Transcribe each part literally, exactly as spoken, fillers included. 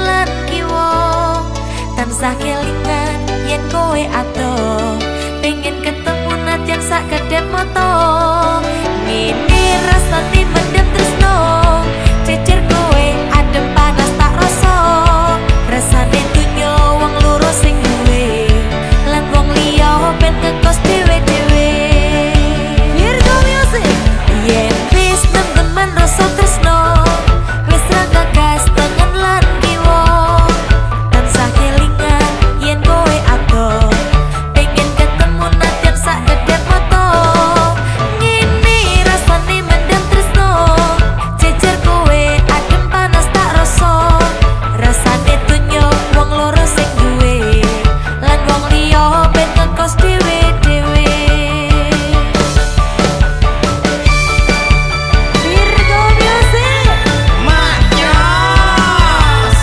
lan kiwa tansah kelingan yen kowe ado pengen ketemu najan sak kedep moto ngene rasane mendem tresno cecer kowe adem panas tak rasa rasane dunyo wong loro sing duwe lan wong liya ben ngekos dhewe-dhewe Virgo Music yen wis temen rasa tresno wis ra gagas tengen lan kiwa tansah kelingan yen kowe ado pengen ketemu najan sak kedep moto ngene rasane mendem tresno cecer kowe adem panas tak rasa rasane dunyo wong loro sing duwe lan wong liya ben ngekos dhewe-dhewe Virgo Music Manyos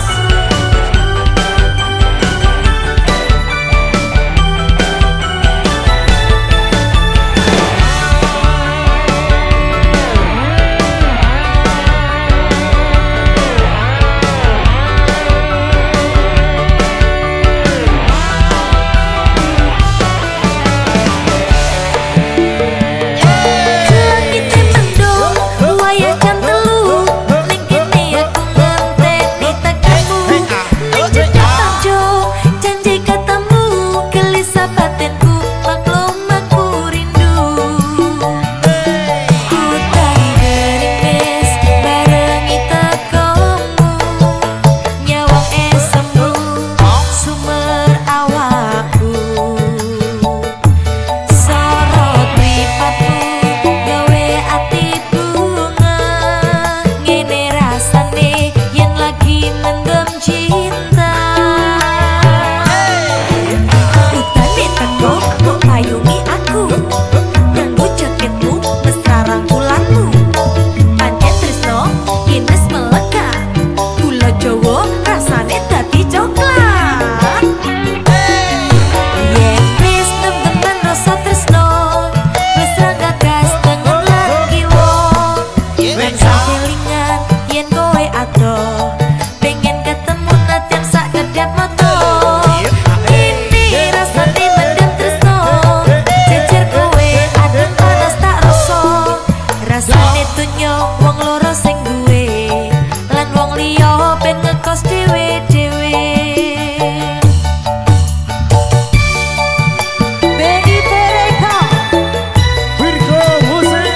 Langite mendung, wayah jam telu ning kene aku ngenteni tekanmu ning cedhak tanjo janji ketemu gelisah batinku maklum aku rindu hutan gerimis barengi tekomu nyawang esemu sumer awakku sorot mripatmu gawe ati bunga ngene rasane yen lagi mendem cinta utane teko mbok payungi aku nganggo jaketmu mesra rangkulanmu pancen tresno yen wis melekat gula Jawa rasane dadi coklat yen wis temen rasa tresno wis ra gagas tengen lan kiwa tansah kelingan yen kowe ado pengen ketemu najan sak kedep moto ini rasane mendem tresno cecer kowe adem panas tak rasa rasane dunyo wong loro sing duwe lan wong liya ben ngekos dhewe-dhewe B I P Reka Virgo Music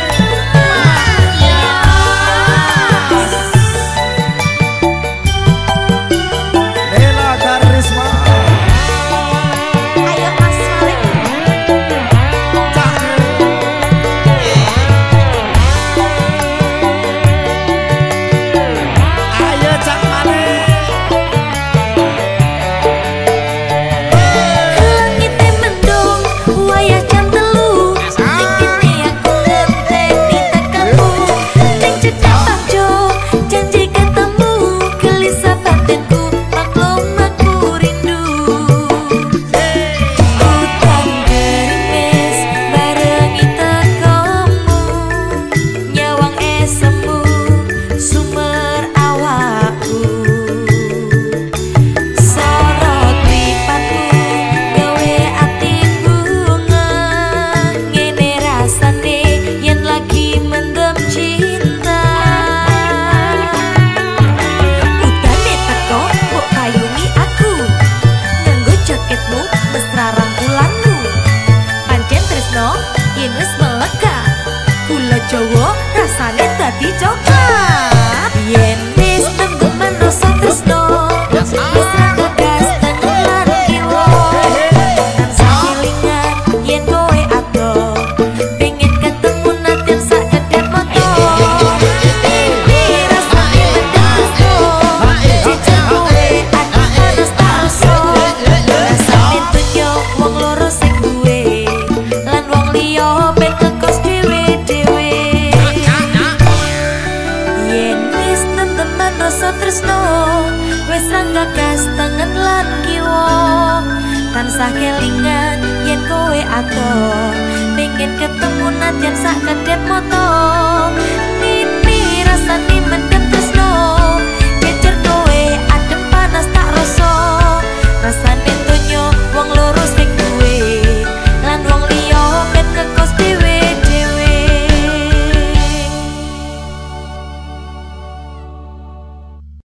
Nela Karisma ayo Mas Malik Ayo Cak Malik langite mendung wayah jam telu ning kene aku ngenteni tekanmu ning cedhak tanjo janji ketemu gelisah batinku maklum aku rindu hutan gerimis barengi tekomu nyawang esemu sumer awakku sorot mripatmu gawe ati bunga ngene rasane yen lagi mendem cinta utane teko mbok payungi aku nganggo jaketmu mesra rangkulanmu pancen tresno yen wis melekat gula Jawa rasane dadi coklat yen wis temen rasa tresno wis ra gagas tengen lan kiwa tansah kelingan yen kowe ado pengen ketemu najan sak kedep moto ini rasane mendem tresno cecer kowe adem panas tak rasa rasane dunyo wong loro sing duwe lan wong liya ben ngekos dhewe-dhewe yen wis temen rasa tresno wis ra gagas tengen lan kiwa tansah kelingan yen kowe ado pengen ketemu najan sak kedep moto